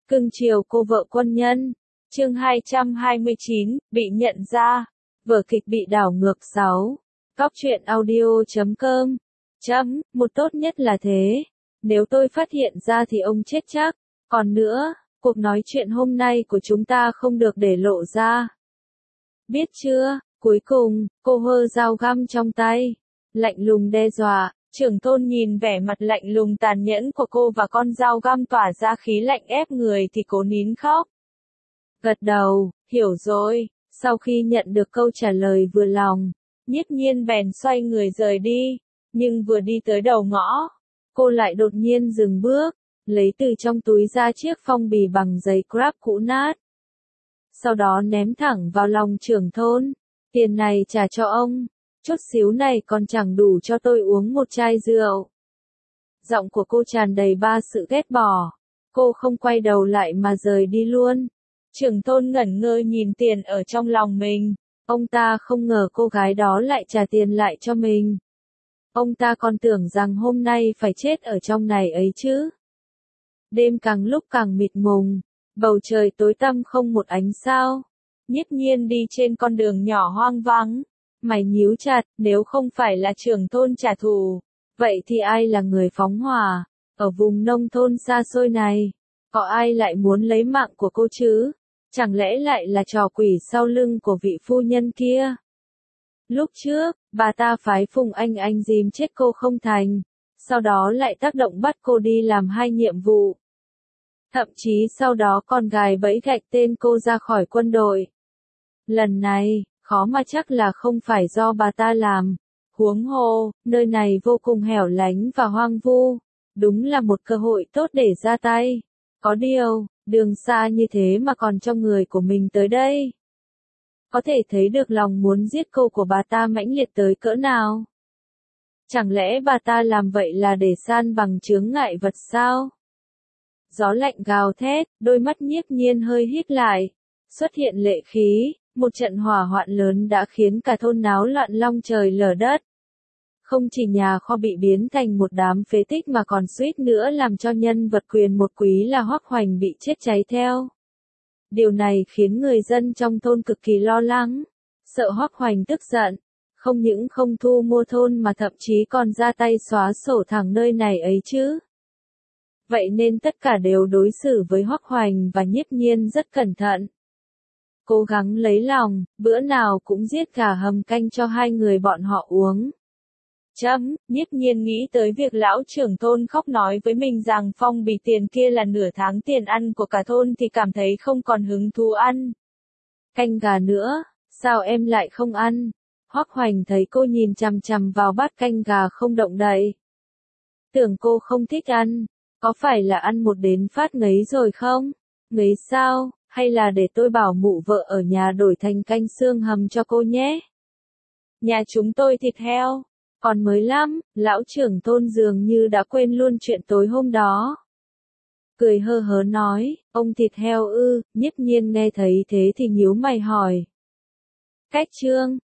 Cưng chiều cô vợ quân nhân. Chương 229, bị nhận ra. Vở kịch bị đảo ngược 6. Góc truyện audio.com. Một tốt nhất là thế. Nếu tôi phát hiện ra thì ông chết chắc. Còn nữa, cuộc nói chuyện hôm nay của chúng ta không được để lộ ra. Biết chưa? Cuối cùng, cô hơ dao găm trong tay. Lạnh lùng đe dọa. Trưởng tôn nhìn vẻ mặt lạnh lùng tàn nhẫn của cô và con dao găm tỏa ra khí lạnh ép người thì cố nín khóc. Gật đầu, hiểu rồi. Sau khi nhận được câu trả lời vừa lòng, Nhiếp Nhiên bèn xoay người rời đi. Nhưng vừa đi tới đầu ngõ, cô lại đột nhiên dừng bước, lấy từ trong túi ra chiếc phong bì bằng giấy Grab cũ nát. Sau đó ném thẳng vào lòng trưởng thôn. Tiền này trả cho ông. Chút xíu này còn chẳng đủ cho tôi uống một chai rượu. Giọng của cô tràn đầy ba sự ghét bỏ. Cô không quay đầu lại mà rời đi luôn. Trưởng thôn ngẩn ngơ nhìn tiền ở trong lòng mình. Ông ta không ngờ cô gái đó lại trả tiền lại cho mình. Ông ta còn tưởng rằng hôm nay phải chết ở trong này ấy chứ. Đêm càng lúc càng mịt mùng. Bầu trời tối tăm không một ánh sao. Nhiếp Nhiên đi trên con đường nhỏ hoang vắng. Mày nhíu chặt, nếu không phải là trưởng thôn trả thù, vậy thì ai là người phóng hỏa? Ở vùng nông thôn xa xôi này, có ai lại muốn lấy mạng của cô chứ? Chẳng lẽ lại là trò quỷ sau lưng của vị phu nhân kia? Lúc trước, bà ta phái Phùng Anh dìm chết cô không thành, sau đó lại tác động bắt cô đi làm 2 nhiệm vụ. Thậm chí sau đó còn gài bẫy gạch tên cô ra khỏi quân đội. Lần này, khó mà chắc là không phải do bà ta làm. Huống hồ, nơi này vô cùng hẻo lánh và hoang vu. Đúng là một cơ hội tốt để ra tay. Có điều, đường xa như thế mà còn cho người của mình tới đây. Có thể thấy được lòng muốn giết cô của bà ta mãnh liệt tới cỡ nào. Chẳng lẽ bà ta làm vậy là để san bằng chướng ngại vật sao? Gió lạnh gào thét, đôi mắt Nhiếp Nhiên hơi híp lại. Xuất hiện lệ khí. Một trận hỏa hoạn lớn đã khiến cả thôn náo loạn long trời lở đất. Không chỉ nhà kho bị biến thành một đám phế tích mà còn suýt nữa làm cho nhân vật quyền một quý là Hoắc Hoành bị chết cháy theo. Điều này khiến người dân trong thôn cực kỳ lo lắng, sợ Hoắc Hoành tức giận, không những không thu mua thôn mà thậm chí còn ra tay xóa sổ thẳng nơi này ấy chứ. Vậy nên tất cả đều đối xử với Hoắc Hoành và Nhiếp Nhiên rất cẩn thận. Cố gắng lấy lòng, bữa nào cũng giết gà hầm canh cho hai người bọn họ uống. Nhiếp Nhiên nghĩ tới việc lão trưởng thôn khóc nói với mình rằng phong bì tiền kia là nửa tháng tiền ăn của cả thôn thì cảm thấy không còn hứng thú ăn. Canh gà nữa, sao em lại không ăn? Hoắc Hoành thấy cô nhìn chằm chằm vào bát canh gà không động đậy. Tưởng cô không thích ăn, có phải là ăn một đến phát ngấy rồi không? Ngấy sao? Hay là để tôi bảo mụ vợ ở nhà đổi thành canh xương hầm cho cô nhé? Nhà chúng tôi thịt heo, còn mới lắm, lão trưởng thôn dường như đã quên luôn chuyện tối hôm đó. Cười hơ hớ nói, ông thịt heo ư? Nhiếp Nhiên nghe thấy thế thì nhíu mày hỏi. Cách trương,